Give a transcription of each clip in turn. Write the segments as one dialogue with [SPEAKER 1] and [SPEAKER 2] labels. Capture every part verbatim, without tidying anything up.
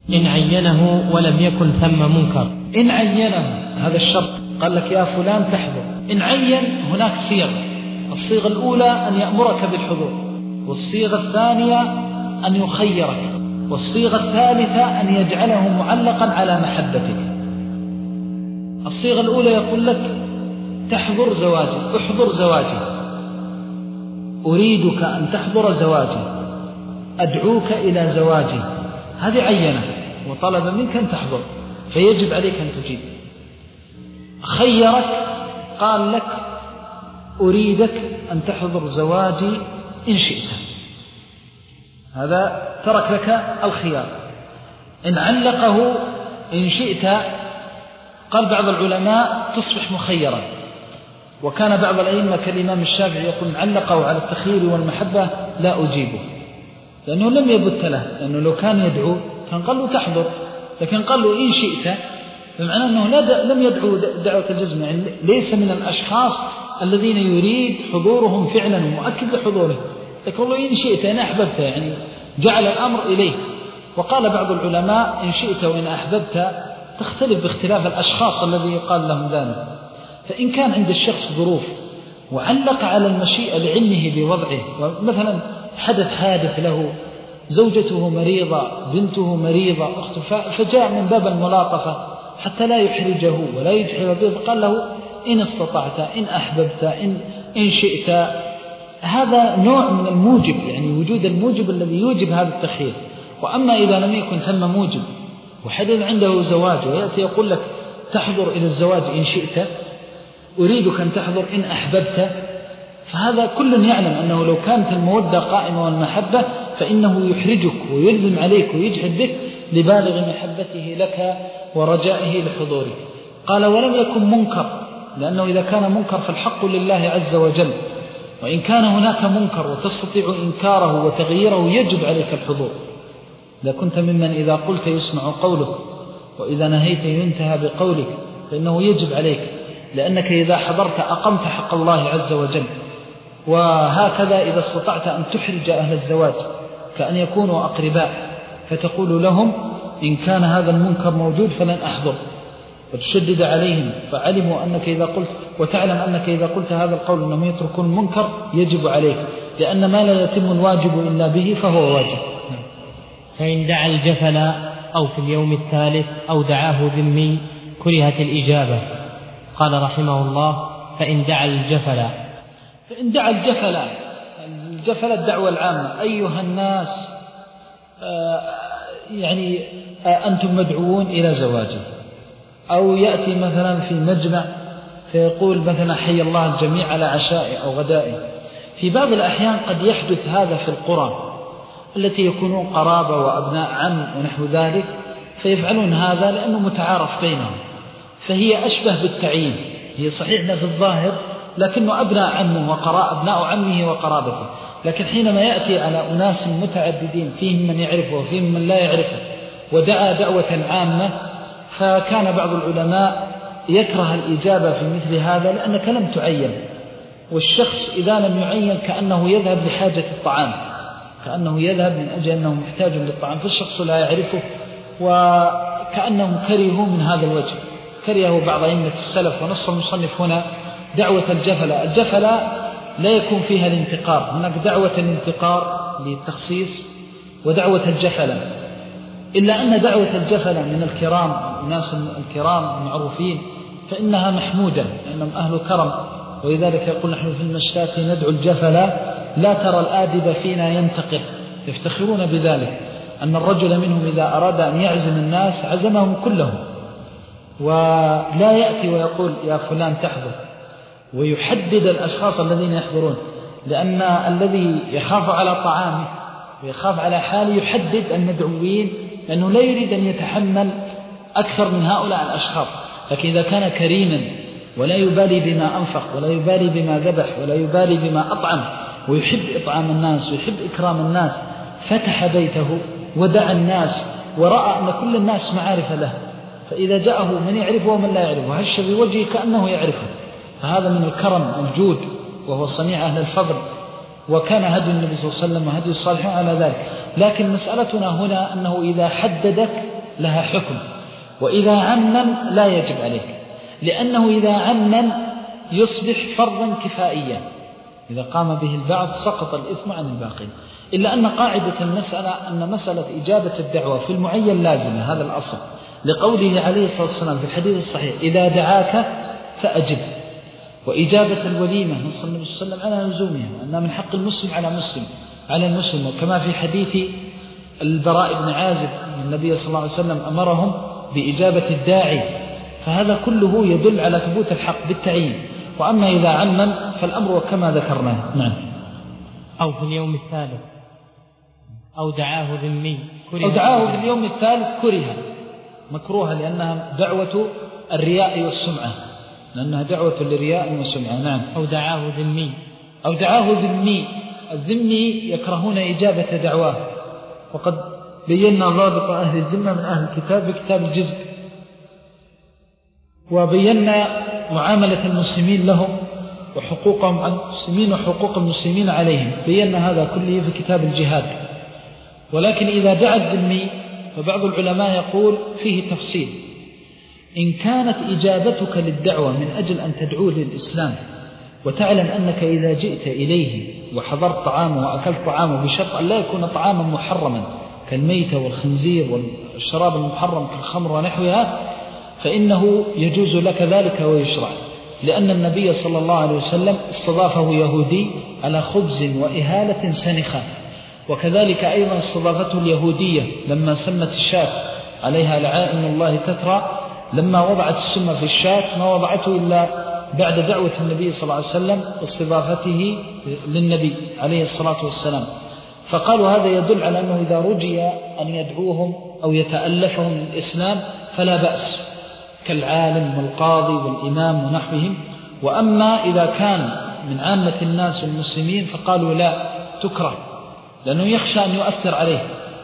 [SPEAKER 1] إن عينه ولم يكن ثم منكر.
[SPEAKER 2] إن عينه هذا الشرط، قال لك يا فلان تحضر. إن عين هناك صيغ، الصيغة الأولى أن يأمرك بالحضور، والصيغة الثانية أن يخيرك، والصيغة الثالثة أن يجعله معلقا على محبتك. الصيغة الأولى يقول لك تحضر زواجي، احضر زواجي، أريدك أن تحضر زواجي، أدعوك إلى زواجي. هذه عينة وطلب منك أن تحضر، فيجب عليك أن تجيب. خيرك، قال لك أريدك أن تحضر زواجي إن شئت، هذا ترك لك الخيار. إن علقه إن شئت، قال بعض العلماء تصبح مخيرا، وكان بعض الأئمة كالإمام الشافعي يقول إن علقه على التخيير والمحبة لا أجيبه، لأنه لم يبت له، لأنه لو كان يدعو كان قال له تحضر، لكن قال له إن شئت، بمعنى أنه لم يدعو دعوة الجزم، يعني ليس من الأشخاص الذين يريد حضورهم فعلا ومؤكد لحضوره، لكن الله إن شئت إن أحببت، يعني جعل الأمر إليه. وقال بعض العلماء إن شئت وإن أحببت تختلف باختلاف الأشخاص الذي يقال لهم ذلك. فإن كان عند الشخص ظروف وعلق على المشيئة لعلمه بوضعه، ومثلا حدث حادث له، زوجته مريضة، بنته مريضة، أخته، فجاء من باب الملاطفة حتى لا يحرجه ولا يجحر به، فقال له إن استطعت إن أحببت إن, إن شئت. هذا نوع من الموجب، يعني وجود الموجب الذي يوجب هذا التخيير. وأما إذا لم يكن ثم موجب وحدث عنده زواج ويأتي يقول لك تحضر إلى الزواج إن شئت، أريدك أن تحضر إن أحببت، فهذا كل يعلم أنه لو كانت المودة قائمة والمحبة فإنه يحرجك ويلزم عليك ويجحد بك لبالغ محبته لك ورجائه لحضورك. قال ولم يكن منكر، لأنه إذا كان منكر فالحق لله عز وجل، وإن كان هناك منكر وتستطيع إنكاره وتغييره يجب عليك الحضور. إذا كنت ممن إذا قلت يسمع قولك وإذا نهيت ينتهى بقولك فإنه يجب عليك، لأنك إذا حضرت أقمت حق الله عز وجل. وهكذا إذا استطعت أن تحرج أهل الزواج كأن يكونوا أقرباء، فتقول لهم إن كان هذا المنكر موجود فلن أحضر، وتشدد عليهم، فعلموا أنك إذا قلت، وتعلم أنك إذا قلت هذا القول أنهم يتركون المنكر يجب عليك، لأن ما لا يتم الواجب إلا به فهو واجب.
[SPEAKER 1] فإن دعا الجفل أو في اليوم الثالث أو دعاه ذمي كرهت الإجابة. قال رحمه الله فإن دعا الجفل،
[SPEAKER 2] فإن دعا الجفل، الجفل الدعوة العامة، أيها الناس آه يعني آه أنتم مدعوون إلى زواجه، أو يأتي مثلا في مجمع فيقول مثلا حي الله الجميع على عشائه أو غدائه. في بعض الأحيان قد يحدث هذا في القرى التي يكونون قرابة وأبناء عم ونحو ذلك، فيفعلون هذا لأنه متعارف بينهم، فهي أشبه بالتعيين، هي صحيحنا في الظاهر لكنه أبناء عمه وقراء أبناء عمه وقرابته. لكن حينما يأتي على أناس متعددين فيهم من يعرفه وفيهم من لا يعرفه ودعا دعوة عامة، فكان بعض العلماء يكره الإجابة في مثل هذا لأنك لم تعين، والشخص إذا لم يعين كأنه يذهب لحاجة الطعام، كأنه يذهب من أجل أنه محتاج للطعام، فالشخص لا يعرفه، وكأنهم كرهوا من هذا الوجه. كرهه بعض أئمة السلف، ونص المصنف هنا دعوة الجفلة. الجفلة لا يكون فيها الانتقار، هناك دعوة الانتقار للتخصيص ودعوة الجفلة، إلا أن دعوة الجفلة من الكرام، الناس الكرام المعروفين، فإنها محمودة لأنهم أهل كرم، ولذلك يقول نحن في المشتات ندعو الجفلة لا ترى الآدب فينا ينتقر، يفتخرون بذلك أن الرجل منهم إذا أراد أن يعزم الناس عزمهم كلهم، ولا يأتي ويقول يا فلان تحضر ويحدد الأشخاص الذين يحضرون، لأن الذي يخاف على طعامه ويخاف على حاله يحدد المدعوين، لأنه لا يريد أن يتحمل أكثر من هؤلاء الأشخاص. لكن إذا كان كريما ولا يبالي بما أنفق ولا يبالي بما ذبح ولا يبالي بما أطعم، ويحب إطعام الناس ويحب إكرام الناس، فتح بيته ودعا الناس ورأى أن كل الناس معارف له، فإذا جاءه من يعرفه ومن لا يعرفه هش بوجهه كأنه يعرفه، فهذا من الكرم الجود، وهو صنيع أهل الفضل، وكان هدي النبي صلى الله عليه وسلم وهدي الصالحين على ذلك. لكن مسألتنا هنا أنه إذا حددك لها حكم، وإذا عمم لا يجب عليك، لأنه إذا عمم يصبح فرضا كفائيا، إذا قام به البعض سقط الإثم عن الباقين. إلا أن قاعدة المسألة أن مسألة إجابة الدعوة في المعين لازمة، هذا الأصل، لقوله عليه الصلاة والسلام في الحديث الصحيح: إذا دعاك فأجب. وإجابة الوليمة نص النبي صلى الله عليه وسلم على لزومها، أنها من حق المسلم على مسلم على المسلم، وكما في حديث البراء بن عازب النبي صلى الله عليه وسلم أمرهم بإجابة الداعي، فهذا كله يدل على ثبوت الحق بالتعيين. وأما إذا عمم فالأمر كما ذكرناه. نعم.
[SPEAKER 1] أو في اليوم الثالث أو دعاه ذمي
[SPEAKER 2] أو دعاه في اليوم الثالث كره، مكروهة، لأنها دعوة الرياء والسمعة، لأنها دعوة للرياء والسمعة. نعم.
[SPEAKER 1] أو دعاه ذمي
[SPEAKER 2] أو دعاه ذمي. الذمي يكرهون إجابة دعواه، وقد بينا ضابط أهل الذمة من أهل الكتاب بكتاب الجزء، وبينا معاملة المسلمين لهم وحقوقهم على المسلمين وحقوق المسلمين عليهم، بينا هذا كله في كتاب الجهاد. ولكن إذا دعا الذمي فبعض العلماء يقول فيه تفصيل: إن كانت إجابتك للدعوة من أجل أن تدعوه للإسلام، وتعلم أنك إذا جئت إليه وحضرت طعامه وأكلت طعامه بشرط أن لا يكون طعاما محرما كالميتة والخنزير والشراب المحرم كالخمر ونحوها، فإنه يجوز لك ذلك ويشرع، لأن النبي صلى الله عليه وسلم استضافه يهودي على خبز وإهالة سنخة، وكذلك أيضا استضافته اليهودية لما سمت الشاة عليها لعائن الله تترى، لما وضعت السم في الشاة ما وضعته إلا بعد دعوة النبي صلى الله عليه وسلم واستضافته للنبي عليه الصلاة والسلام. فقالوا هذا يدل على أنه إذا رجي أن يدعوهم أو يتألفهم للإسلام فلا بأس، كالعالم والقاضي والإمام ونحوهم. وأما إذا كان من عامة الناس المسلمين فقالوا لا، تكره، لأنه يخشى أن يؤثر عليه.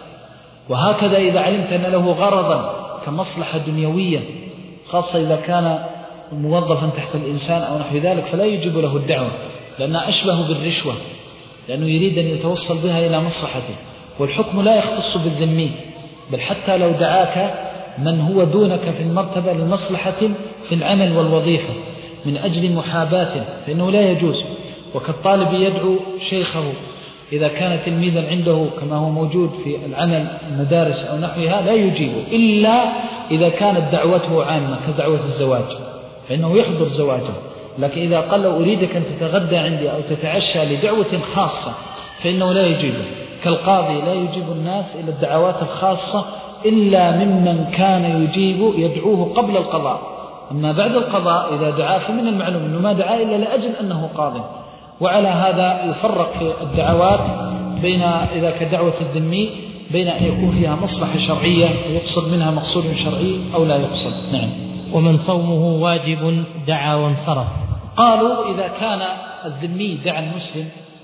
[SPEAKER 2] وهكذا إذا علمت أن له غرضا كمصلحة دنيوية، خاصة إذا كان موظفا تحت الإنسان أو نحو ذلك، فلا يجب له الدعوة، لأنها أشبه بالرشوة، لأنه يريد أن يتوصل بها إلى مصلحته. والحكم لا يختص بالذمي، بل حتى لو دعاك من هو دونك في المرتبة لمصلحة في العمل والوظيفة من أجل محاباة فإنه لا يجوز. وكالطالب يدعو شيخه إذا كان تلميذا عنده كما هو موجود في العمل المدارس أو نحوها لا يجيبه، إلا إذا كانت دعوته عامة كدعوة الزواج فإنه يحضر زواجه. لكن إذا قال له أريدك أن تتغدى عندي أو تتعشى لدعوة خاصة فإنه لا يجيبه. كالقاضي لا يجيب الناس إلى الدعوات الخاصة إلا ممن كان يجيب يدعوه قبل القضاء، أما بعد القضاء إذا دعاه فمن المعلوم أنه ما دعاه إلا لأجل أنه قاضي. وعلى هذا يفرق في الدعوات بين إذا كدعوة الذمي بين أن يكون فيها مصلحة شرعية ويقصد منها مقصود شرعي أو لا يقصد. نعم.
[SPEAKER 1] ومن صومه واجب دعا وانصرف.
[SPEAKER 2] قالوا إذا كان الذمي دعا المسلم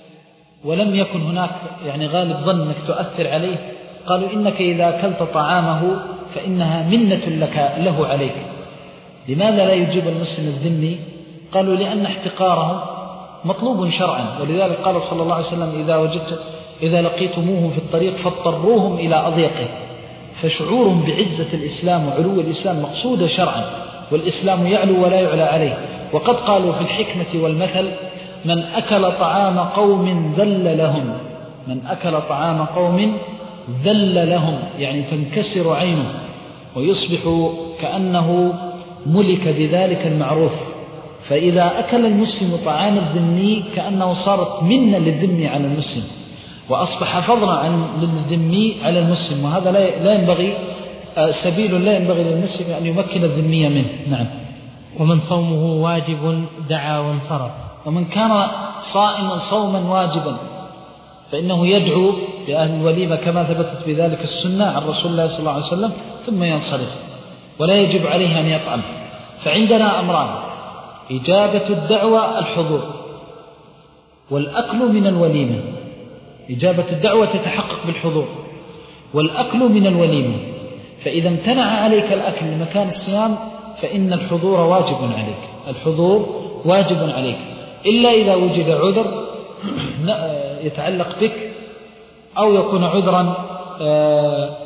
[SPEAKER 2] ولم يكن هناك يعني غالب ظن أنك تؤثر عليه، قالوا إنك إذا أكلت طعامه فإنها منة لك له عليك. لماذا لا يجيب المسلم الذمي؟ قالوا لأن احتقاره مطلوب شرعا، ولذلك قال صلى الله عليه وسلم إذا وجدت إذا لقيتموه في الطريق فاضطروهم إلى أضيقه. فشعورهم بعزة الإسلام وعلو الإسلام مقصود شرعا، والإسلام يعلو ولا يعلى عليه. وقد قالوا في الحكمة والمثل: من أكل طعام قوم ذل لهم، من أكل طعام قوم ذل لهم، يعني تنكسر عينه ويصبح كأنه ملك بذلك المعروف. فإذا أكل المسلم طعام الذمي كأنه صارت منة للذمي على المسلم، وأصبح فضلا عن للذمي على المسلم، وهذا لا ينبغي سبيل لا ينبغي للمسلم أن يمكن الذمي منه. نعم.
[SPEAKER 1] ومن صومه واجب دعا وانصرف.
[SPEAKER 2] ومن كان صائما صوما واجبا فإنه يدعو بأهل الوليمة كما ثبتت بذلك السنة عن رسول الله صلى الله عليه وسلم ثم ينصرف، ولا يجب عليه أن يطعم. فعندنا أمران: إجابة الدعوة الحضور، والأكل من الوليمة. إجابة الدعوة تتحقق بالحضور، والأكل من الوليمة. فإذا امتنع عليك الأكل لمكان الصيام فإن الحضور واجب عليك، الحضور واجب عليك، إلا إذا وجد عذر يتعلق بك، أو يكون عذرا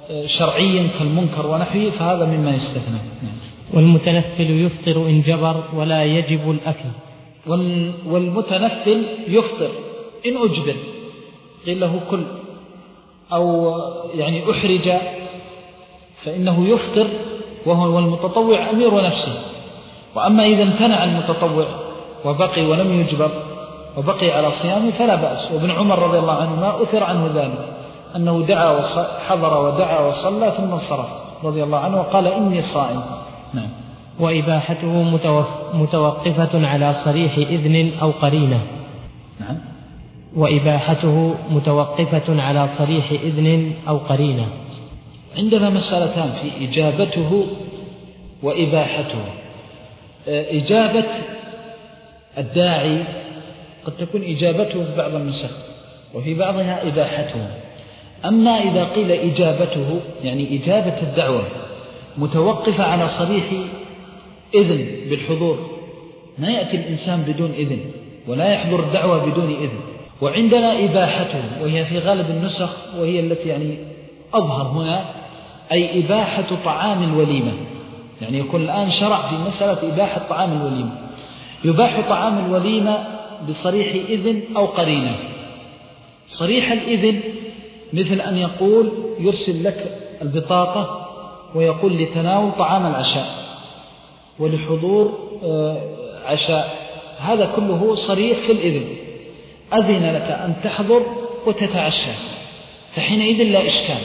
[SPEAKER 2] شرعيا كالمنكر ونحوه فهذا مما يستثنى.
[SPEAKER 1] والمتنفل يفطر إن جبر ولا يجب الأكل.
[SPEAKER 2] والمتنفل يفطر إن أجبر، قيل له كل أو يعني أحرج فإنه يفطر، وهو المتطوع أمير نفسه. وأما إذا امتنع المتطوع وبقي ولم يجبر وبقي على صيامه فلا بأس. وابن عمر رضي الله عنه ما أثر عنه ذلك، أنه دعا وحضر ودعا وصلى ثم انصرف رضي الله عنه وقال إني صائم. نعم.
[SPEAKER 1] وإباحته متوقفة على صريح إذن أو قرينة.
[SPEAKER 2] نعم.
[SPEAKER 1] وإباحته متوقفة على صريح إذن أو قرينة.
[SPEAKER 2] عندنا مسألتان في إجابته وإباحته. إجابة الداعي قد تكون إجابته في بعض النسخ وفي بعضها إباحته. أما إذا قيل إجابته يعني إجابة الدعوة متوقفة على صريح إذن بالحضور، ما يأتي الإنسان بدون إذن ولا يحضر الدعوة بدون إذن. وعندنا إباحته وهي في غالب النسخ وهي التي يعني أظهر هنا، أي إباحة طعام الوليمة. يعني يكون الآن شرع في مسألة إباحة طعام الوليمة. يباح طعام الوليمة بصريح إذن أو قرينة. صريح الإذن مثل أن يقول يرسل لك البطاقة ويقول لتناول طعام العشاء ولحضور عشاء، هذا كله صريح في الإذن، أذن لك أن تحضر وتتعشى، فحينئذ لا إشكال.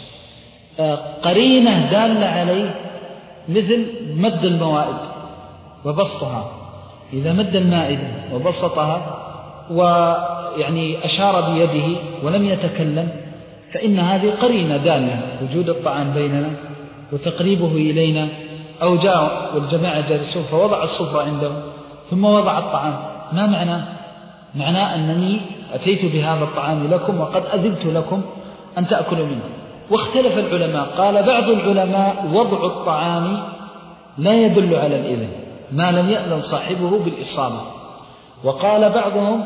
[SPEAKER 2] قرينة دالة عليه مثل مد الموائد وبسطها، إذا مد المائدة وبسطها ويعني أشار بيده ولم يتكلم فإن هذه قرينة دالة وجود الطعام بيننا وتقريبه إلينا. أو جاء والجماعة جالسون فوضع الصفرة عنده ثم وضع الطعام، ما معناه؟ معناه أنني أتيت بهذا الطعام لكم وقد أذنت لكم أن تأكلوا منه. واختلف العلماء، قال بعض العلماء وضع الطعام لا يدل على الإذن ما لم يأذن صاحبه بالإصابة، وقال بعضهم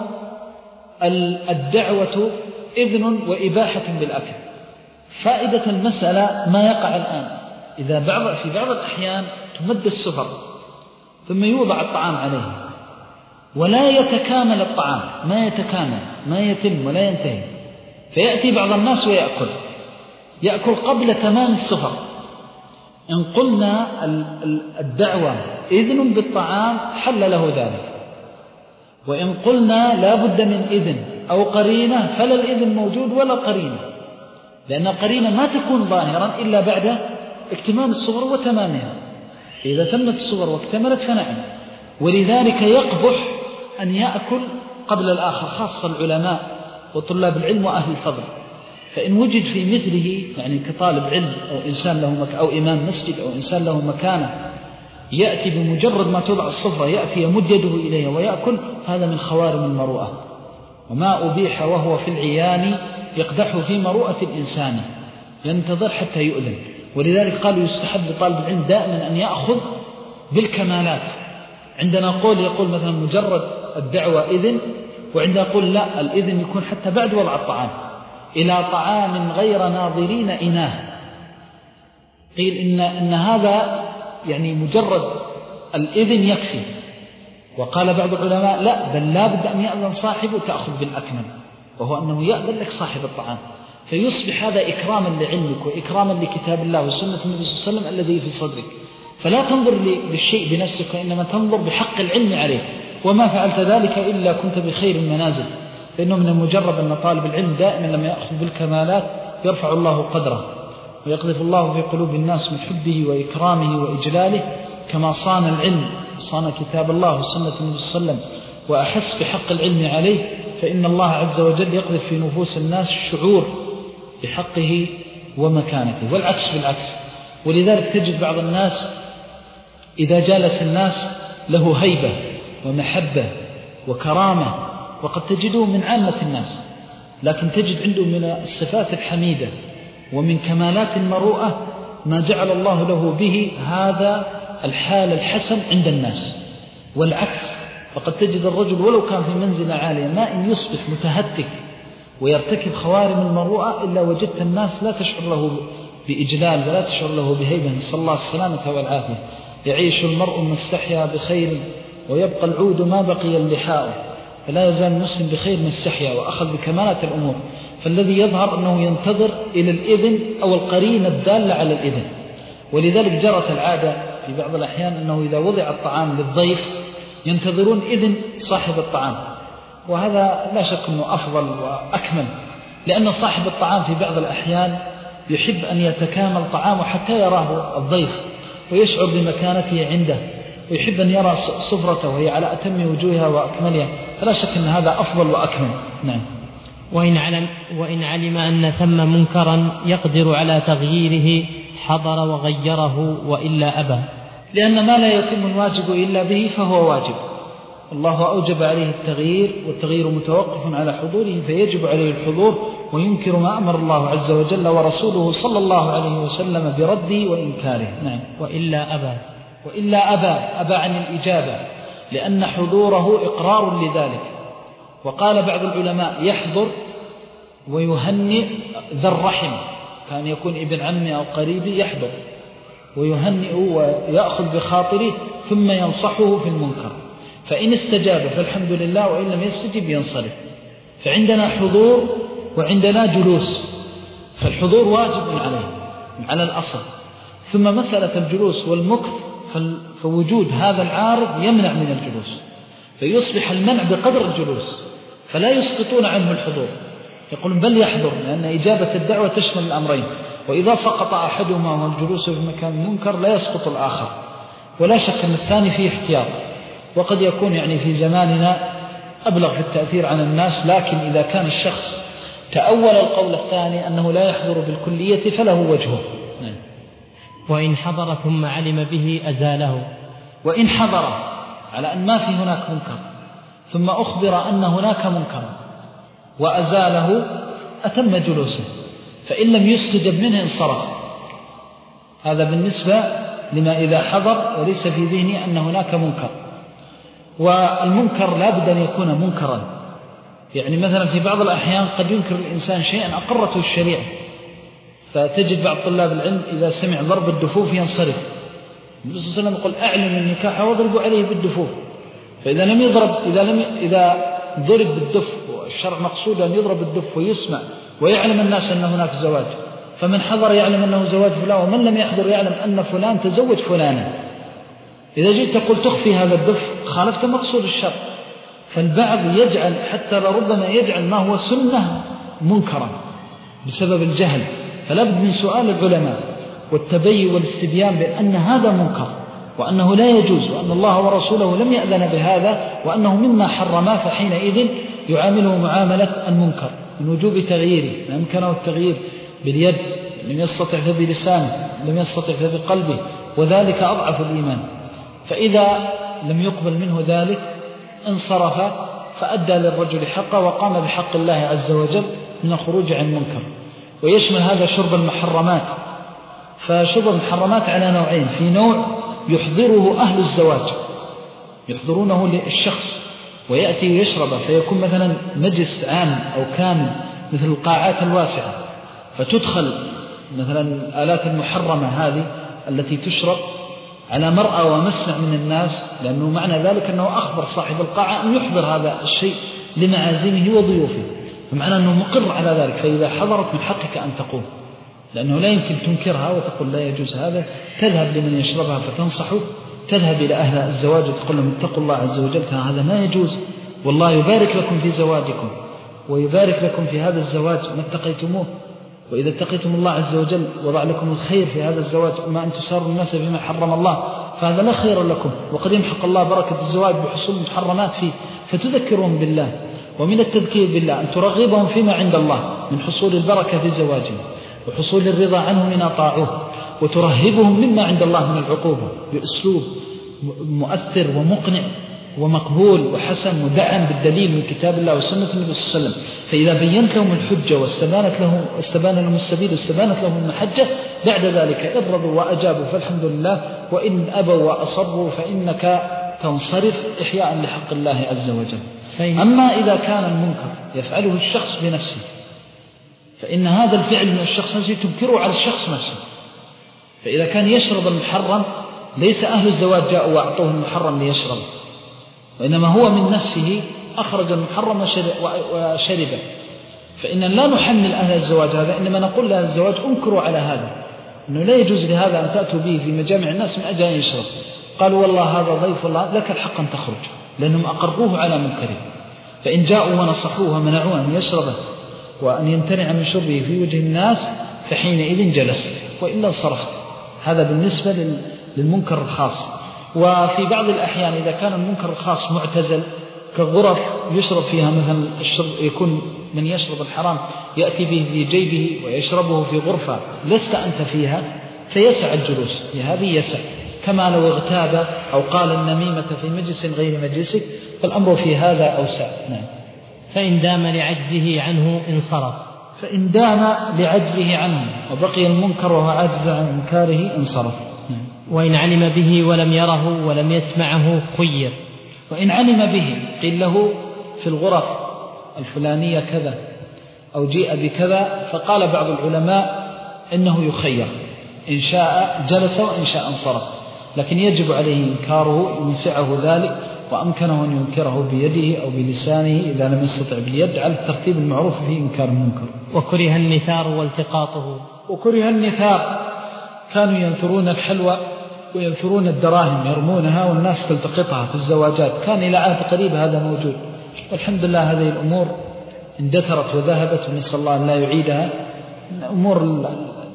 [SPEAKER 2] الدعوة إذن وإباحة بالأكل. فائدة المسألة ما يقع الآن، إذا بعض في بعض الأحيان تمد السفر ثم يوضع الطعام عليه ولا يتكامل الطعام، ما يتكامل ما يتم ولا ينتهي، فيأتي بعض الناس ويأكل يأكل قبل تمام السفر. إن قلنا الدعوة إذن بالطعام حل له ذلك، وإن قلنا لا بد من إذن أو قرينة فلا الإذن موجود ولا قرينة، لأن قرينة ما تكون ظاهرا إلا بعد اكتمال الصور وتمامها. إذا تمت الصور واكتملت فنعم. ولذلك يقبح أن يأكل قبل الآخر، خاصة العلماء وطلاب العلم وأهل الفضل. فإن وجد في مثله يعني كطالب علم أو إنسان له مك أو إمام مسجد أو إنسان له مكانة يأتي بمجرد ما توضع الصفرة يأتي يمد يده إليها ويأكل، هذا من خوارم المروءة. وما أبيح وهو في العيان يقدح في مروءة الإنسان، ينتظر حتى يؤذن. ولذلك قالوا يستحب لطالب العلم دائما أن يأخذ بالكمالات. عندنا قول يقول مثلا مجرد الدعوة إذن، وعندنا قول لا، الإذن يكون حتى بعد وضع الطعام إلى طعام غير ناظرين إناه. قيل إن, إن هذا يعني مجرد الإذن يكفي. وقال بعض العلماء لا، بل لا بد أن يأذن صاحبه تأخذ بالأكمل، وهو أنه يأذن لك صاحب الطعام، فيصبح هذا إكراما لعلمك وإكراما لكتاب الله وسنة النبي صلى الله عليه وسلم الذي في صدرك. فلا تنظر للشيء بنفسك، وإنما تنظر بحق العلم عليه. وما فعلت ذلك إلا كنت بخير المنازل، فإنه من المجرب أن طالب العلم دائما لما يأخذ بالكمالات يرفع الله قدره ويقذف الله في قلوب الناس من حبه وإكرامه وإجلاله، كما صان العلم صان كتاب الله وسنة النبي صلى الله عليه وسلم وأحس بحق العلم عليه، فإن الله عز وجل يقذف في نفوس الناس الشعور بحقه ومكانته، والعكس بالعكس. ولذلك تجد بعض الناس إذا جالس الناس له هيبة ومحبة وكرامة، وقد تجده من عامة الناس، لكن تجد عنده من الصفات الحميدة ومن كمالات المروءة ما جعل الله له به هذا الحال الحسن عند الناس. والعكس، وقد تجد الرجل ولو كان في منزلة عالية ما إن يصبح متهتك ويرتكب خوارم المروءة إلا وجدت الناس لا تشعر له بإجلال ولا تشعر له بهيبة، نسأل الله السلامة والعافية. يعيش المرء ما استحيا بخير ويبقى العود ما بقي اللحاء، فلا يزال المسلم بخير ما استحيا وأخذ بكمالات الأمور. فالذي يظهر أنه ينتظر إلى الإذن أو القرينة الدالة على الإذن. ولذلك جرت العادة في بعض الأحيان أنه إذا وضع الطعام للضيف ينتظرون إذن صاحب الطعام، وهذا لا شك أنه أفضل وأكمل، لأن صاحب الطعام في بعض الأحيان يحب أن يتكامل طعامه حتى يراه الضيف ويشعر بمكانته عنده، ويحب أن يرى سفرته وهي على أتم وجوهها وأكملها، فلا شك أن هذا أفضل وأكمل. نعم.
[SPEAKER 1] وإن علم, وإن علم أن ثم منكرا يقدر على تغييره حضر وغيره وإلا أبى،
[SPEAKER 2] لأن ما لا يتم الواجب إلا به فهو واجب. الله أوجب عليه التغيير، والتغيير متوقف على حضوره، فيجب عليه الحضور وينكر ما أمر الله عز وجل ورسوله صلى الله عليه وسلم برده وإنكاره. نعم.
[SPEAKER 1] وإلا أبى
[SPEAKER 2] وإلا أبى أبى عن الإجابة، لأن حضوره إقرار لذلك. وقال بعض العلماء يحضر ويهنئ ذا الرحم، كان يكون ابن عمي أو قريبي يحضر ويهنئ ويأخذ بخاطره ثم ينصحه في المنكر، فإن استجاب فالحمد لله، وإن لم يستجب ينصرف. فعندنا حضور وعندنا جلوس، فالحضور واجب عليه على الأصل. ثم مسألة الجلوس والمكث، فوجود هذا العارض يمنع من الجلوس، فيصبح المنع بقدر الجلوس، فلا يسقطون عنه الحضور، يقولون بل يحضر، لأن إجابة الدعوة تشمل الأمرين، وإذا سقط أحدهما وهو الجلوس في مكان منكر لا يسقط الآخر. ولا شك أن الثاني فيه احتياط، وقد يكون يعني في زماننا أبلغ في التأثير عن الناس، لكن إذا كان الشخص تأول القول الثاني أنه لا يحضر بالكلية فله وجهه. نعم.
[SPEAKER 1] وإن حضر ثم علم به أزاله.
[SPEAKER 2] وإن حضر على أن ما في هناك منكر ثم أخبر أن هناك منكر وأزاله أتم جلوسه، فإن لم يستجب منه انصرف. هذا بالنسبة لما إذا حضر وليس في ذهنه أن هناك منكر. والمنكر لا بد أن يكون منكرا، يعني مثلا في بعض الأحيان قد ينكر الإنسان شيئا أقرته الشريعة، فتجد بعض طلاب العلم إذا سمع ضرب الدفوف ينصرف. النبي صلى الله عليه وسلم يقول أعلن النكاح واضربوا عليه بالدفوف، فإذا لم يضرب إذا لم إذا ضرب بالدف، والشرع مقصود أن يضرب الدف ويسمع ويعلم الناس أن هناك زواج، فمن حضر يعلم أنه زواج فلان، ومن لم يحضر يعلم أن فلان تزوج فلانا. إذا جئت تقول تخفي هذا الدف خالفت مقصود الشرع. فالبعض يجعل حتى لربما يجعل ما هو سنة منكرا بسبب الجهل، فلا بد من سؤال العلماء والتبين والاستبيان بأن هذا منكر وأنه لا يجوز، وأن الله ورسوله لم يأذن بهذا، وأنه مما حرما، فحينئذ يعامله معاملة المنكر من وجوب تغييره. ما يمكنه التغيير باليد، لم يستطع فبلسانه، لم يستطع فبقلبه، وذلك أضعف الإيمان. فإذا لم يقبل منه ذلك انصرف، فأدى للرجل حقه وقام بحق الله عز وجل من الخروج عن المنكر. ويشمل هذا شرب المحرمات. فشرب المحرمات على نوعين: في نوع يحضره أهل الزواج، يحضرونه للشخص ويأتي ويشرب، فيكون مثلا مجلس عام أو كامل مثل القاعات الواسعة، فتدخل مثلا الآلات المحرمة هذه التي تشرب على مرأى ومسمع من الناس، لأنه معنى ذلك أنه أخبر صاحب القاعة أن يحضر هذا الشيء لمعازيمه وضيوفه، فمعنى أنه مقر على ذلك. فإذا حضرت من حقك أن تقوم، لأنه لا يمكن تنكرها وتقول لا يجوز هذا. تذهب لمن يشربها فتنصحه، تذهب إلى أهل الزواج وتقول لهم اتقوا الله عز وجل، هذا ما يجوز، والله يبارك لكم في زواجكم ويبارك لكم في هذا الزواج ما اتقيتموه، وإذا اتقيتم الله عز وجل وضع لكم الخير في هذا الزواج، ما أن تساروا الناس بما حرم الله، فهذا لا خير لكم، وقد يمحق الله بركة الزواج بحصول محرمات فيه. فتذكرهم بالله، ومن التذكير بالله أن ترغبهم فيما عند الله من حصول البركة في زواجهم وحصول الرضا عنهم إن أطاعوه، وترهبهم مما عند الله من العقوبة بأسلوب مؤثر ومقنع ومقبول وحسن ودعم بالدليل من كتاب الله وسنة النبي صلى الله عليه وسلم. فإذا بينت لهم الحجة واستبانت لهم استبان لهم السبيل واستبانت لهم المحجة، بعد ذلك إن رضوا وأجابوا فالحمد لله، وإن أبوا وأصروا فإنك تنصرف إحياء لحق الله عز وجل. أما إذا كان المنكر يفعله الشخص بنفسه، فإن هذا الفعل من الشخص نفسه تنكره على الشخص نفسه. فإذا كان يشرب المحرم ليس أهل الزواج جاءوا وأعطوه المحرم ليشرب، وإنما هو من نفسه أخرج المحرم وشربه. فإن لا نحمل أهل الزواج هذا، إنما نقول لأهل الزواج انكروا على هذا، أنه لا يجوز لهذا أن تأتوا به في مجامع الناس من أجل أن يشرب. قالوا والله هذا ضيف الله، لك الحق أن تخرج، لأنهم أقروه على منكره. فإن جاءوا ونصحوه ومنعوه أن يشربه وأن يمتنع من شربه في وجه الناس فحينئذ جلست، وإلا صرفت. هذا بالنسبة للمنكر الخاص. وفي بعض الأحيان إذا كان المنكر الخاص معتزل كغرف يشرب فيها مثلا الشرب، يكون من يشرب الحرام يأتي به في جيبه ويشربه في غرفة لست أنت فيها، فيسع الجلوس في هذه يسع، كما لو اغتاب أو قال النميمة في مجلس غير مجلسك، فالأمر في هذا أوسع. نعم.
[SPEAKER 1] فإن دام لعجزه عنه انصرف.
[SPEAKER 2] فإن دام لعجزه عنه وبقي المنكر وهو عاجز عن إنكاره انصرف. نعم.
[SPEAKER 1] وإن علم به ولم يره ولم يسمعه خير.
[SPEAKER 2] وإن علم به قيل له في الغرف الفلانية كذا أو جيء بكذا، فقال بعض العلماء إنه يخير، إن شاء جلس وإن شاء انصرف، لكن يجب عليه إنكاره إن سعه ذلك وأمكنه أن ينكره بيده أو بلسانه إذا لم يستطع باليد، على الترتيب المعروف في إنكار المنكر.
[SPEAKER 1] وكره النثار والتقاطه.
[SPEAKER 2] وكره النثار، كانوا ينثرون الحلوى وينثرون الدراهم يرمونها والناس تلتقطها في الزواجات، كان إلى عهد قريب هذا موجود. والحمد لله هذه الأمور اندثرت وذهبت، ونسأل الله أن لا يعيدها. الأمور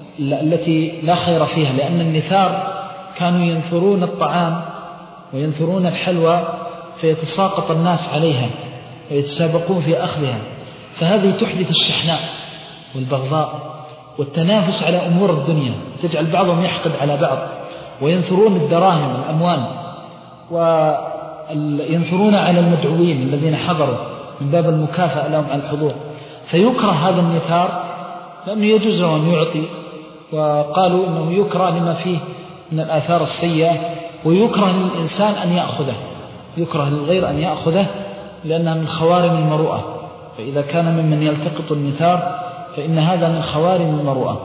[SPEAKER 2] التي لا خير فيها، لأن النثار كانوا ينثرون الطعام وينثرون الحلوى فيتساقط الناس عليها ويتسابقون في أخذها، فهذه تحدث الشحناء والبغضاء والتنافس على أمور الدنيا، تجعل بعضهم يحقد على بعض. وينثرون الدراهم والأموال وينثرون على المدعوين الذين حضروا من باب المكافأة لهم على الحضور، فيكره هذا النثار لأنه يجوز له أن يعطي، وقالوا إنه يكره لما فيه من الآثار السيئة، ويكره للإنسان أن يأخذه، يكره للغير أن يأخذه لأنها من خوارم المروءة. فإذا كان ممن يلتقط النثار فإن هذا من خوارم المروءة.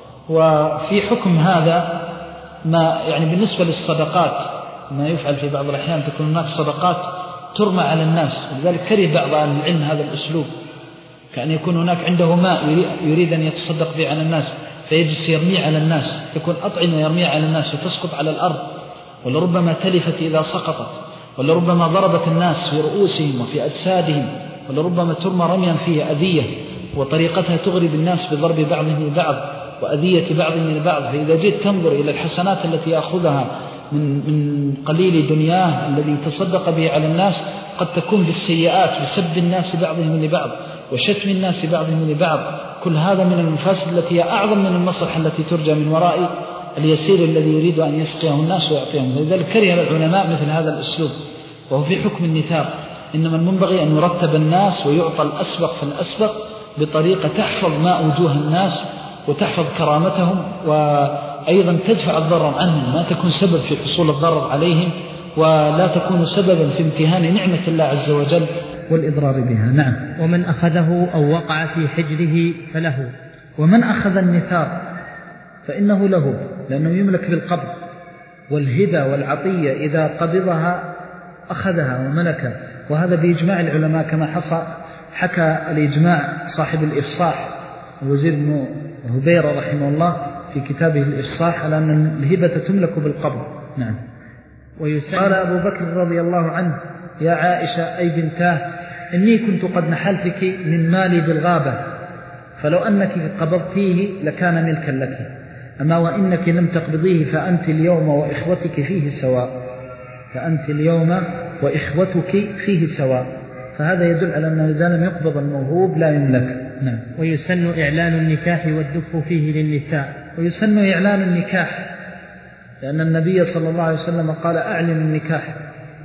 [SPEAKER 2] وفي حكم هذا ما يعني بالنسبة للصدقات ما يفعل في بعض الأحيان، تكون هناك صدقات ترمى على الناس، ولذلك كره بعض أهل العلم هذا الأسلوب، كأن يكون هناك عنده ماء يريد أن يتصدق به على الناس فيجلس يرميه على الناس، يكون أطعمة يرميه على الناس وتسقط على الأرض، ولربما تلفت إذا سقطت، ولربما ضربت الناس في رؤوسهم وفي أجسادهم، ولربما ترمى رميا فيه أذية، وطريقتها تغرب الناس بضرب بعضهم لبعض وأذية بعضهم لبعض. فإذا جئت تنظر إلى الحسنات التي يأخذها من من قليل دنياه الذي تصدق به على الناس، قد تكون بالسيئات بسب الناس بعضهم لبعض وشتم الناس بعضهم لبعض. كل هذا من المفاسد التي هي أعظم من المصلحة التي ترجى من وراء اليسير الذي يريد أن يسقيه الناس ويعطيهم. لذلك كره العلماء مثل هذا الأسلوب، وهو في حكم النثار. إنما المنبغي أن يرتب الناس ويعطى الأسبق فالأسبق بطريقة تحفظ ماء وجوه الناس وتحفظ كرامتهم، وأيضا تدفع الضرر عنهم، ما تكون سبب في حصول الضرر عليهم، ولا تكون سببا في امتهان نعمة الله عز وجل والإضرار بها. نعم.
[SPEAKER 1] ومن أخذه أو وقع في حجره فله.
[SPEAKER 2] ومن أخذ النثار فإنه له، لأنه يملك بالقبض، والهدى والعطية إذا قبضها أخذها وملكها، وهذا بإجماع العلماء كما حصى حكى الإجماع صاحب الإفصاح وزير بن هبيرة رحمه الله في كتابه الإفصاح على أن الهبة تملك بالقبض. نعم. قال أبو بكر رضي الله عنه: يا عائشة أي بنتاه، إني كنت قد نحلتك من مالي بالغابة، فلو أنك قبضتيه لكان ملكا لك، أما وإنك لم تقبضيه فأنت اليوم وإخوتك فيه سواء، فأنت اليوم وإخوتك فيه سواء. فهذا يدل على أنه إذا لم يقبض الموهوب لا يملك. نعم.
[SPEAKER 1] ويسن إعلان النكاح والدف فيه للنساء.
[SPEAKER 2] ويسن إعلان النكاح، لأن النبي صلى الله عليه وسلم قال: أعلن النكاح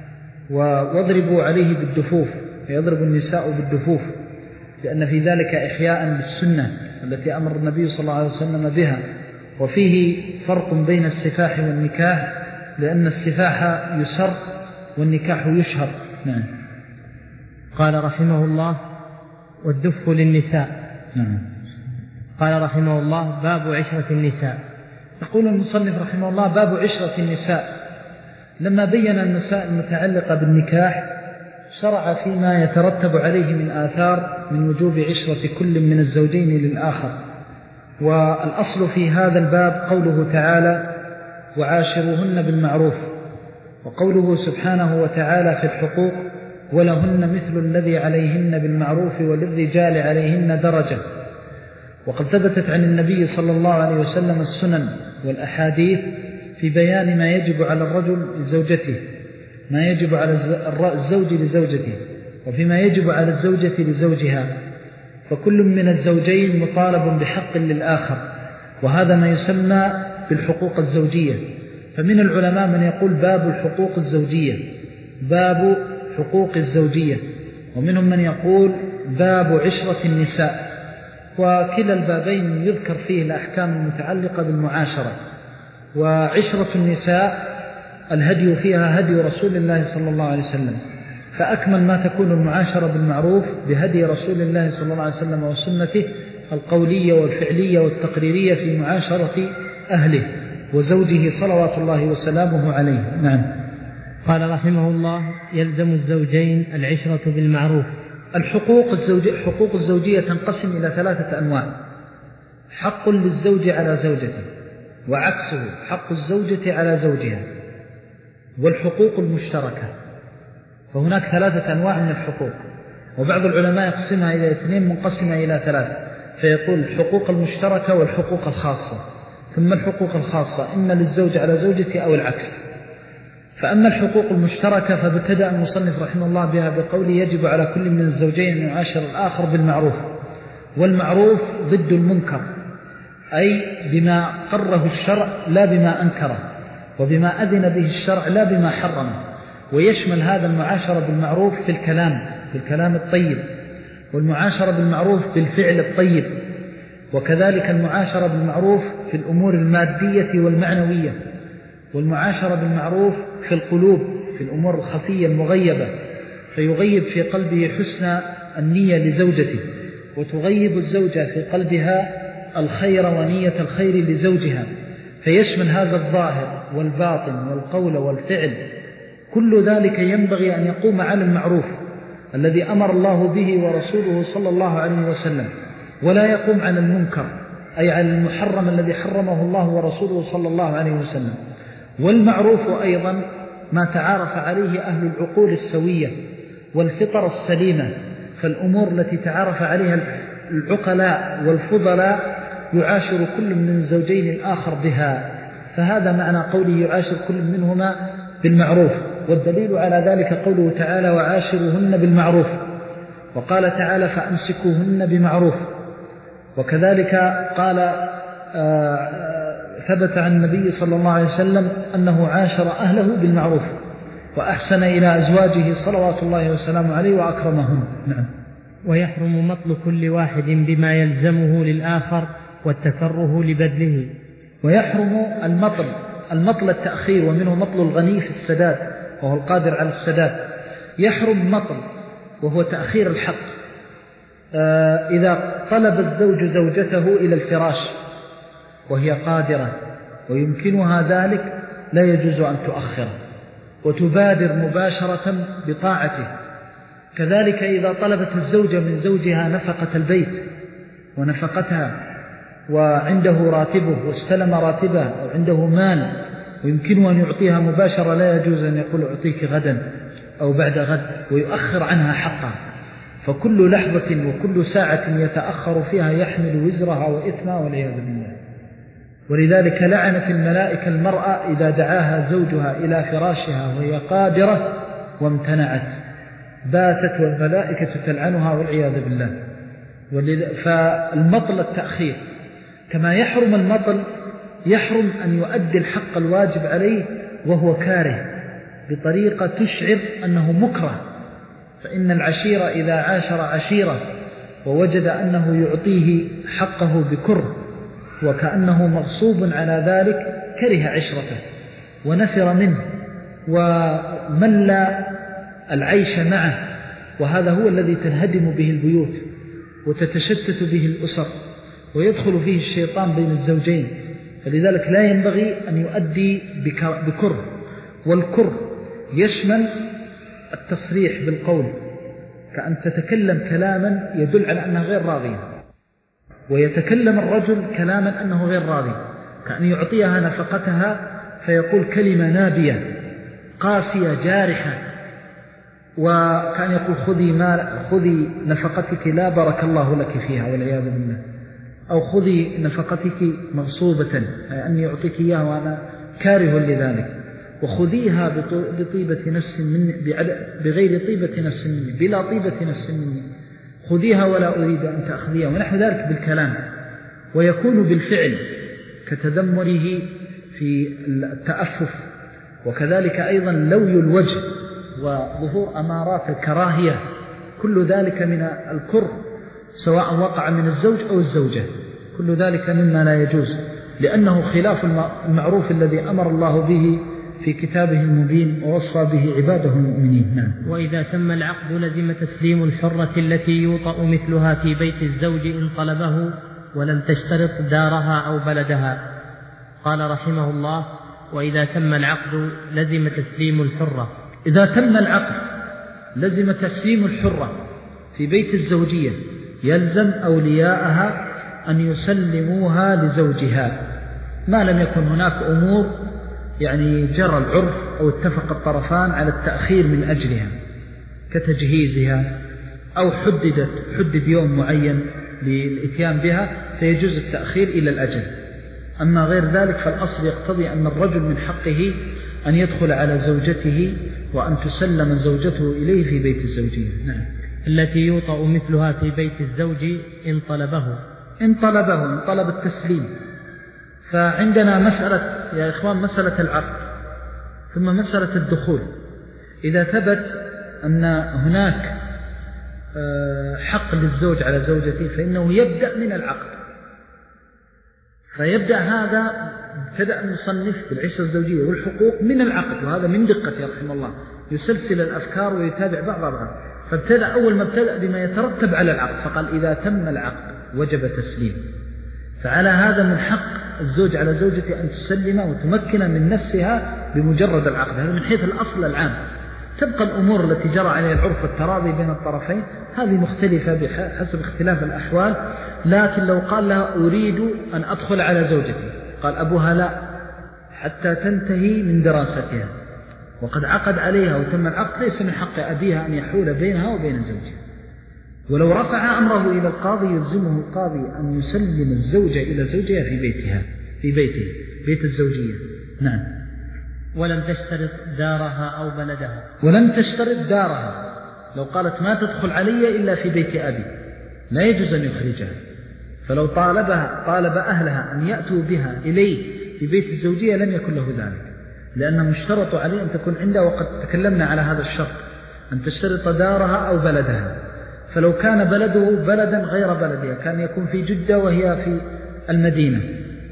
[SPEAKER 2] واضربوا عليه بالدفوف، يضرب النساء بالدفوف، لأن في ذلك إحياء للسنة التي أمر النبي صلى الله عليه وسلم بها. وفيه فرق بين السفاح والنكاح، لأن السفاح يسر والنكاح يشهر. نعم.
[SPEAKER 1] قال رحمه الله: والدف للنساء.
[SPEAKER 2] نعم.
[SPEAKER 1] قال رحمه الله: باب عشرة النساء.
[SPEAKER 2] يقول المصنف رحمه الله: باب عشرة النساء. لما بين النساء المتعلقة بالنكاح شرع فيما يترتب عليه من آثار من وجوب عشرة كل من الزوجين للآخر. والأصل في هذا الباب قوله تعالى: وعاشروهن بالمعروف، وقوله سبحانه وتعالى في الحقوق: ولهن مثل الذي عليهن بالمعروف وللرجال عليهن درجة. وقد ثبتت عن النبي صلى الله عليه وسلم السنن والأحاديث في بيان ما يجب على الرجل لزوجته، ما يجب على الزوج لزوجته، وفيما يجب على الزوجة لزوجها، فكل من الزوجين مطالب بحق للآخر، وهذا ما يسمى بالحقوق الزوجية. فمن العلماء من يقول باب الحقوق الزوجية، باب حقوق الزوجية، ومنهم من يقول باب عشرة النساء، وكلا البابين يذكر فيه الأحكام المتعلقة بالمعاشرة. وعشرة النساء الهدي فيها هدي رسول الله صلى الله عليه وسلم، فأكمل ما تكون المعاشرة بالمعروف بهدي رسول الله صلى الله عليه وسلم وسنته القولية والفعلية والتقريرية في معاشرة أهله وزوجه صلوات الله وسلامه عليه. نعم.
[SPEAKER 1] قال رحمه الله: يلزم الزوجين العشرة بالمعروف.
[SPEAKER 2] الحقوق الزوجية, حقوق الزوجية تنقسم إلى ثلاثة أنواع: حق للزوج على زوجته، وعكسه حق الزوجة على زوجها، والحقوق المشتركة. فهناك ثلاثة أنواع من الحقوق، وبعض العلماء يقسمها إلى اثنين منقسمة إلى ثلاثة، فيقول الحقوق المشتركة والحقوق الخاصة، ثم الحقوق الخاصة إما للزوج على زوجته أو العكس. فأما الحقوق المشتركة فابتدأ المصنف رحمه الله بها بقوله: يجب على كل من الزوجين أن يعاشر الآخر بالمعروف. والمعروف ضد المنكر، أي بما قره الشرع لا بما أنكره، وبما أذن به الشرع لا بما حرمه. ويشمل هذا المعاشرة بالمعروف في الكلام، في الكلام الطيب، والمعاشرة بالمعروف بالفعل الطيب، وكذلك المعاشرة بالمعروف في الأمور المادية والمعنوية، والمعاشرة بالمعروف في القلوب في الأمور الخفية المغيبة، فيغيب في قلبه حسن النية لزوجته، وتغيب الزوجة في قلبها الخير ونية الخير لزوجها، فيشمل هذا الظاهر والباطن والقول والفعل. كل ذلك ينبغي أن يقوم على المعروف الذي أمر الله به ورسوله صلى الله عليه وسلم، ولا يقوم على المنكر، أي على المحرم الذي حرمه الله ورسوله صلى الله عليه وسلم. والمعروف أيضا ما تعارف عليه أهل العقول السوية والفطر السليمة، فالأمور التي تعارف عليها العقلاء والفضلاء يعاشر كل من الزوجين الآخر بها. فهذا معنى قوله: يعاشر كل منهما بالمعروف. والدليل على ذلك قوله تعالى: وعاشروهن بالمعروف، وقال تعالى: فأمسكوهن بمعروف. وكذلك قال آه ثبت عن النبي صلى الله عليه وسلم أنه عاشر أهله بالمعروف، وأحسن إلى أزواجه صلوات الله وسلامه عليه وأكرمهم. نعم.
[SPEAKER 1] ويحرم مطل كل واحد بما يلزمه للآخر والتكره لبذله.
[SPEAKER 2] ويحرم المطل، المطل التأخير، ومنه مطل الغني في السداد وهو القادر على السداد. يحرم مطل وهو تأخير الحق. آه إذا طلب الزوج زوجته إلى الفراش وهي قادرة ويمكنها ذلك لا يجوز أن تؤخر وتبادر مباشرة بطاعته. كذلك إذا طلبت الزوجة من زوجها نفقة البيت ونفقتها وعنده راتبه واستلم راتبه أو عنده مال ويمكنه أن يعطيها مباشرة، لا يجوز أن يقول أعطيك غدا أو بعد غد ويؤخر عنها حقها. فكل لحظة وكل ساعة يتأخر فيها يحمل وزرها وإثمها والعياذ بالله. ولذلك لعنت الملائكة المرأة إذا دعاها زوجها إلى فراشها وهي قادرة وامتنعت، باتت والملائكة تلعنها والعياذ بالله. فالمطل التأخير، كما يحرم المطل يحرم أن يؤدي الحق الواجب عليه وهو كاره بطريقة تشعر أنه مكره. فإن العشيرة إذا عاشر عشيرة ووجد أنه يعطيه حقه بكره وكأنه مغصوب على ذلك كره عشرته ونفر منه ومل العيش معه، وهذا هو الذي تنهدم به البيوت وتتشتت به الأسر ويدخل فيه الشيطان بين الزوجين، فلذلك لا ينبغي أن يؤدي بكره. والكره يشمل التصريح بالقول، كأن تتكلم كلاما يدل على أنها غير راضية، ويتكلم الرجل كلاما أنه غير راضي، كأن يعطيها نفقتها فيقول كلمة نابية قاسية جارحة، وكان يقول خذي, مال خذي نفقتك لا بارك الله لك فيها والعياذ بالله، أو خذي نفقتك مغصوبة، أني أعطيك إياها وأنا كاره لذلك، وخذيها بطيبة نفس مني بغير طيبة نفس مني، بلا طيبة نفس مني، خذيها ولا أريد أن تأخذيها، ونحو ذلك بالكلام. ويكون بالفعل كتذمره في التأفف، وكذلك أيضا لوي الوجه وظهور أمارات الكراهية، كل ذلك من الكره سواء وقع من الزوج أو الزوجة، كل ذلك مما لا يجوز، لأنه خلاف المعروف الذي أمر الله به في كتابه المبين ووصى به عباده المؤمنين. نعم.
[SPEAKER 1] وإذا تم العقد لزم تسليم الحرة التي يوطأ مثلها في بيت الزوج إن طلبه ولم تشترط دارها أو بلدها. قال رحمه الله: وإذا تم العقد لزم تسليم الحرة.
[SPEAKER 2] إذا تم العقد لزم تسليم الحرة في بيت الزوجية، يلزم أولياءها أن يسلموها لزوجها ما لم يكن هناك أمور يعني جرى العرف أو اتفق الطرفان على التأخير من أجلها كتجهيزها، أو حددت حدد يوم معين للإتيان بها فيجوز التأخير إلى الأجل. أما غير ذلك فالأصل يقتضي أن الرجل من حقه أن يدخل على زوجته وأن تسلم زوجته إليه في بيت الزوجية. نعم.
[SPEAKER 1] التي يوطأ مثلها في بيت الزوج إن طلبه
[SPEAKER 2] إن طلبه إن طلب التسليم. فعندنا مسألة يا إخوان مسألة العقد ثم مسألة الدخول. إذا ثبت أن هناك حق للزوج على زوجته فإنه يبدأ من العقد، فيبدأ هذا ابتدأ المصنف بالعشرة الزوجية والحقوق من العقد، وهذا من دقة رحمه الله يسلسل الأفكار ويتابع بعض بعض. فابتدأ أول ما ابتدأ بما يترتب على العقد، فقال إذا تم العقد وجب تسليم. فعلى هذا من حق الزوج على زوجته أن تسلم وتمكن من نفسها بمجرد العقد، هذا من حيث الأصل العام. تبقى الأمور التي جرى عليها العرف والتراضي بين الطرفين هذه مختلفة بحسب اختلاف الأحوال. لكن لو قال لها أريد أن أدخل على زوجتي، قال أبوها لا حتى تنتهي من دراستها، وقد عقد عليها وتم العقد، ليس من حق أبيها أن يحول بينها وبين زوجها. ولو رفع أمره إلى القاضي يلزمه القاضي أن يسلم الزوجة إلى زوجها في بيتها في بيته بيت الزوجية. نعم.
[SPEAKER 1] ولم تشترط دارها أو بلدها.
[SPEAKER 2] ولم تشترط دارها، لو قالت ما تدخل علي إلا في بيت أبي لا يجوز أن يخرجها. فلو طالبها طالب أهلها أن يأتوا بها إليه في بيت الزوجية لم يكن له ذلك، لأنه اشترط عليه أن تكون عنده، وقد تكلمنا على هذا الشرط أن تشترط دارها أو بلدها. فلو كان بلده بلدا غير بلدها كان يكون في جدة وهي في المدينة،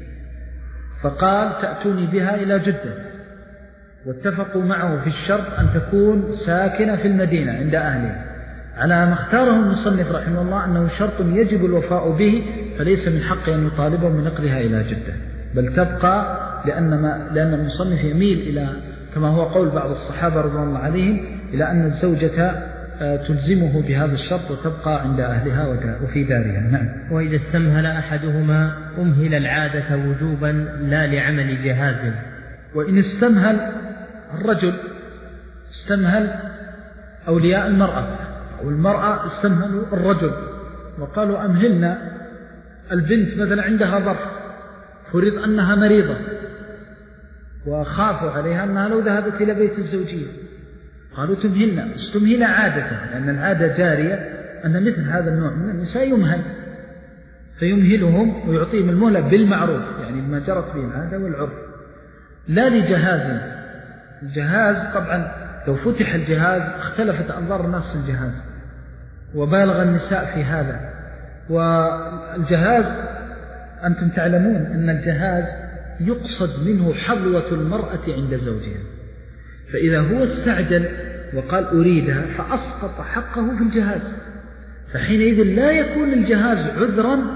[SPEAKER 2] فقال تأتوني بها إلى جدة، واتفقوا معه في الشرط أن تكون ساكنة في المدينة عند أهلها، على ما اختاره المصنف رحمه الله أنه شرط يجب الوفاء به، فليس من حق أن يطالبه من نقلها إلى جدة، بل تبقى، لأن, ما لأن المصنف يميل إلى كما هو قول بعض الصحابة رضي الله عليهم إلى أن الزوجة تلزمه بهذا الشرط وتبقى عند أهلها وفي دارها. نعم.
[SPEAKER 1] وإذا استمهل أحدهما أمهل العادة وجوبا لا لعمل جهاز.
[SPEAKER 2] وإن استمهل الرجل استمهل أولياء المرأة أو المرأة استمهلوا الرجل وقالوا أمهلنا البنت مثلا عندها ضر، فرض أنها مريضة وخافوا عليها أنها لو ذهبت إلى بيت الزوجية، قالوا تمهلنا. استمهل عادة، لأن العادة جارية أن مثل هذا النوع من النساء يمهل، فيمهلهم ويعطيهم المهلة بالمعروف، يعني ما جرت به العادة والعرف، لا لجهاز. الجهاز طبعا لو فتح الجهاز اختلفت أنظار الناس في الجهاز، وبالغ النساء في هذا. والجهاز أنتم تعلمون أن الجهاز يقصد منه حظوة المرأة عند زوجها، فإذا هو استعجل وقال أريدها فأسقط حقه في الجهاز، فحينئذ لا يكون الجهاز عذرا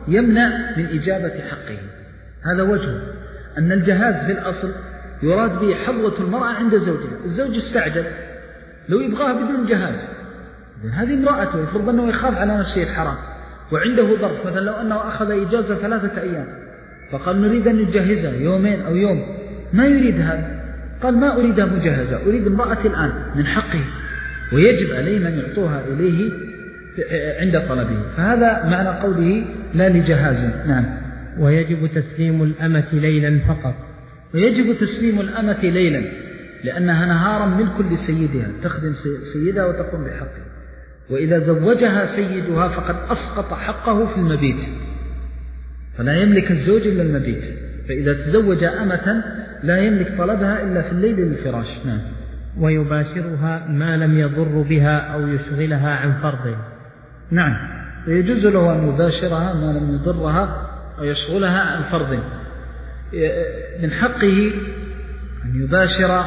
[SPEAKER 3] يمنع من إجابة حقه. هذا وجه أن الجهاز في الأصل يراد به حظوة المرأة عند زوجها. الزوج استعجل لو يبغاها بدون جهاز، هذه امرأته يفرض أنه يخاف على نفسه الحرام وعنده ظرف، مثلا لو أنه أخذ إجازة ثلاثة أيام فقال نريد أن نجهزها يومين أو يوم، ما يريد هذا، قال ما أريدها مجهزة، أريد امرأتي الآن، من حقه ويجب عليهم أن يعطوها إليه عند طلبه. فهذا معنى قوله لا لجهاز. نعم.
[SPEAKER 1] ويجب تسليم الأمة ليلا فقط.
[SPEAKER 3] ويجب تسليم الأمة ليلا لأنها نهارا ملك لسيدها، تخدم سيدها وتقوم بحقه، وإذا زوجها سيدها فقد أسقط حقه في المبيت، فلا يملك الزوج إلا المبيت، فإذا تزوج أمة لا يملك طلبها إلا في الليل للفراش. نعم.
[SPEAKER 1] ويباشرها ما لم يضر بها أو يشغلها عن فرضه.
[SPEAKER 3] نعم، ويجوز له أن يباشرها ما لم يضرها أو يشغلها عن فرضه. من حقه أن يباشر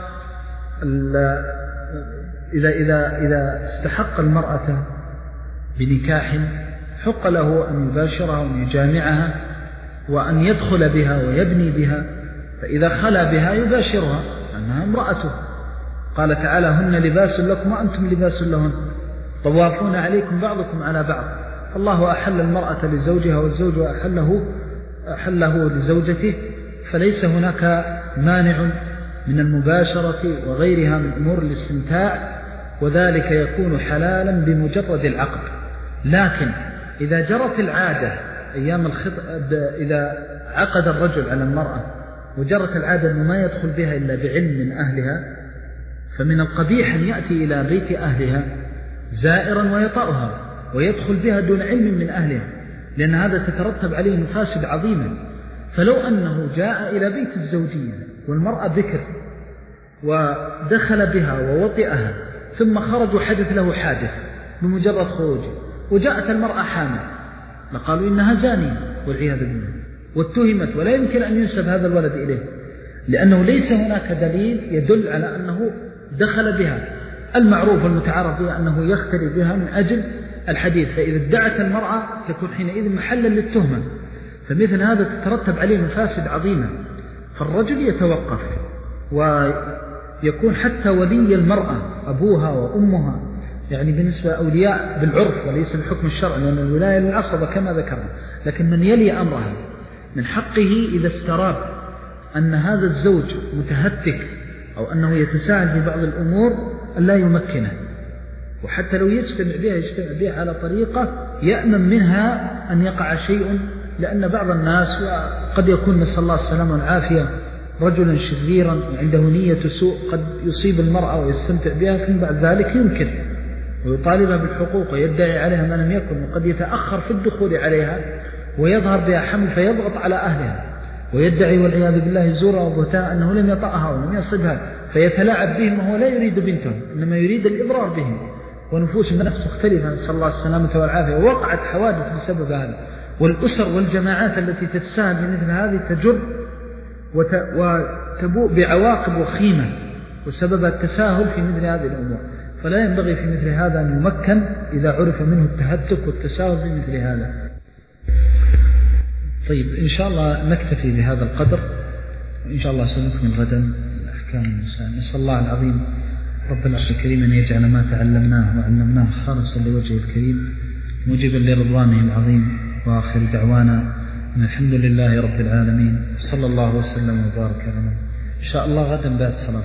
[SPEAKER 3] إذا, إذا, إذا استحق المرأة بنكاح حق له أن يباشرها وأن يجامعها وأن يدخل بها ويبني بها، فإذا خلا بها يباشرها أنها امرأته. قال تعالى هن لباس لكم وأنتم لباس لهن طوافون عليكم بعضكم على بعض. الله أحل المرأة لزوجها والزوج أحله, أحله لزوجته، فليس هناك مانع من المباشرة وغيرها من أمور الاستمتاع، وذلك يكون حلالا بمجرد العقد. لكن إذا جرت العادة أيام الخطبة، إذا عقد الرجل على المرأة وجرت العادة أنه ما يدخل بها إلا بعلم من أهلها، فمن القبيح أن يأتي إلى بيت أهلها زائرا ويطأها ويدخل بها دون علم من أهلها، لأن هذا تترتب عليه مفاسد عظيمة. فلو أنه جاء إلى بيت الزوجية والمرأة بكر ودخل بها ووطئها ثم خرج وحدث له حادث بمجرد خروجه وجاءت المرأة حامل، لقالوا إنها زانية والعياذ بالله، واتهمت ولا يمكن أن ينسب هذا الولد إليه، لأنه ليس هناك دليل يدل على أنه دخل بها. المعروف والمتعارف به أنه يختلي بها من أجل الحديث، فإذا ادعت المرأة تكون حينئذ محلا للتهمة، فمثل هذا تترتب عليه مفاسد عظيمة. فالرجل يتوقف ويكون حتى ولي المرأة أبوها وأمها، يعني بالنسبة أولياء بالعرف وليس بحكم الشرع، لأن الولاية للعصبة كما ذكرنا، لكن من يلي أمرها من حقه إذا استراب أن هذا الزوج متهتك أو أنه يتساهل في بعض الأمور أن لا يمكنه، وحتى لو يجتمع بها يجتمع بها على طريقة يأمن منها أن يقع شيء، لأن بعض الناس قد يكون نسأل الله السلامة والعافية رجلا شريرا عنده نية سوء قد يصيب المرأة ويستمتع بها، ثم بعد ذلك ينكر ويطالبها بالحقوق ويدعي عليها ما لم يكن، وقد يتأخر في الدخول عليها ويظهر بها حمل فيضغط على أهلها ويدعي والعياذ بالله زورا وبهتانا أنه لم يطأها ولم يصبها، فيتلاعب بهم وهو لا يريد بنتهم إنما يريد الإضرار بهم، ونفوس الناس مختلفة نسأل الله السلامة والعافية، ووقعت حوادث بسبب هذا. والأسر والجماعات التي تتساهل بمثل هذه تجر وتبوء بعواقب وخيمة وسبب التساهل في مثل هذه الأمور. فلا ينبغي في مثل هذا أن يمكن إذا عرف منه التهتك والتساهل في مثل هذا. طيب إن شاء الله نكتفي بهذا القدر، وإن شاء الله سنكمل غدا الأحكام النساء. نسأل الله العظيم رب العرش الكريم أن يجعل ما تعلمناه وعلمناه خالصا لوجهه الكريم موجبا لرضوانه العظيم. وآخر دعوانا أن الحمد لله رب العالمين، صلى الله وسلم وبارك على. إن شاء الله غدا بعد صلاة